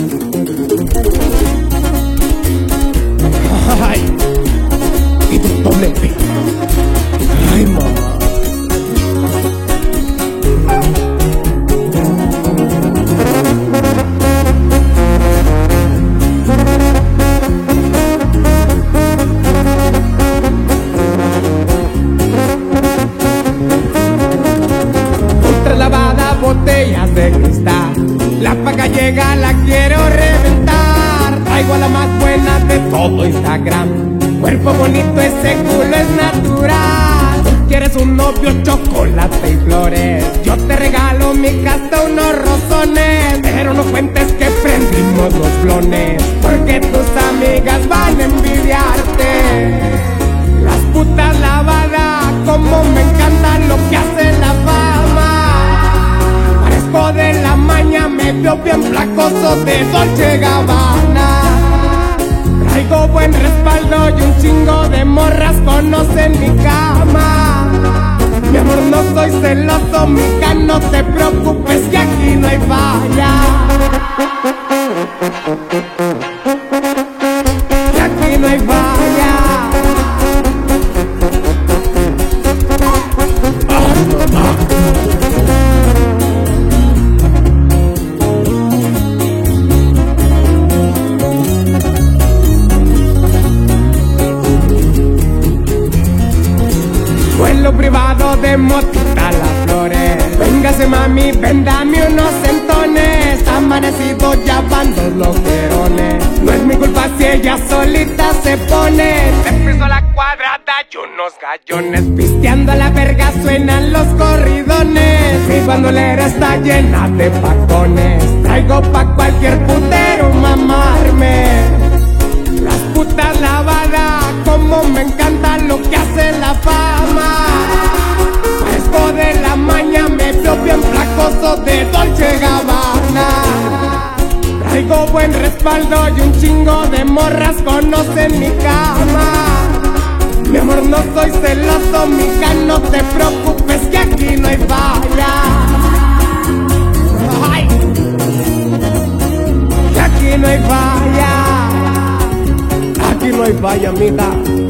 Ay, y tu doble P. Ay, mamá. Botellas de cristal, la paga llega, la quiero reventar. Traigo a la más buena de todo Instagram. Cuerpo bonito, ese culo es natural. ¿Quieres un novio, chocolate y flores? Yo te regalo mi casa, unos rosones. Pero no cuentes que prendimos los blones, porque tus amigas van a envidiarte. Las putas lavadas, como me encanta lo que hace la fama. De la maña me vio bien flacoso de Dolce Gabbana. Traigo buen respaldo y un chingo de morras conocen mi cama. Mi amor, no soy celoso, mija, no te preocupes que aquí no hay falla. Que aquí no hay falla. Vuelo privado de motita las flores. Véngase mami, vendame unos centones. Amanecido ya van dos loquerones. No es mi culpa si ella solita se pone. Te piso la cuadrada y unos gallones. Pisteando a la verga suenan los corridones. Mi bandolera está llena de pacones. Traigo pa' cualquier putero mamarme. Las putas lavadas, como me encanta lo que hace la fama. Fresco de la maña, me vio bien flacoso de Dolce Gabbana. Traigo buen respaldo y un chingo de morras conocen mi cama. Mi amor, no soy celoso, mija, no te preocupes que aquí no hay falla. Ay, que aquí no hay falla. Aquí no hay falla, mija.